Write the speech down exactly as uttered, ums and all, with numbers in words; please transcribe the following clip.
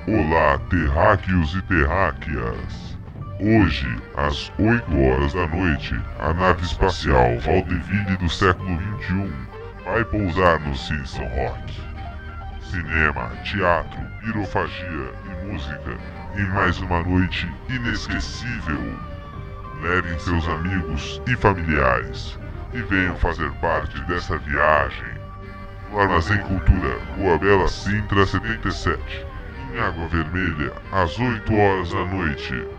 Olá, terráqueos e terráqueas! Hoje, às oito horas da noite, a nave espacial Valdeville do século vinte e um vai pousar no Simpson Rock. Cinema, teatro, pirofagia e música em mais uma noite inesquecível. Levem seus amigos e familiares e venham fazer parte dessa viagem. No Armazém Cultura, Rua Bela Sintra setenta e sete, em Água Vermelha, às oito horas da noite.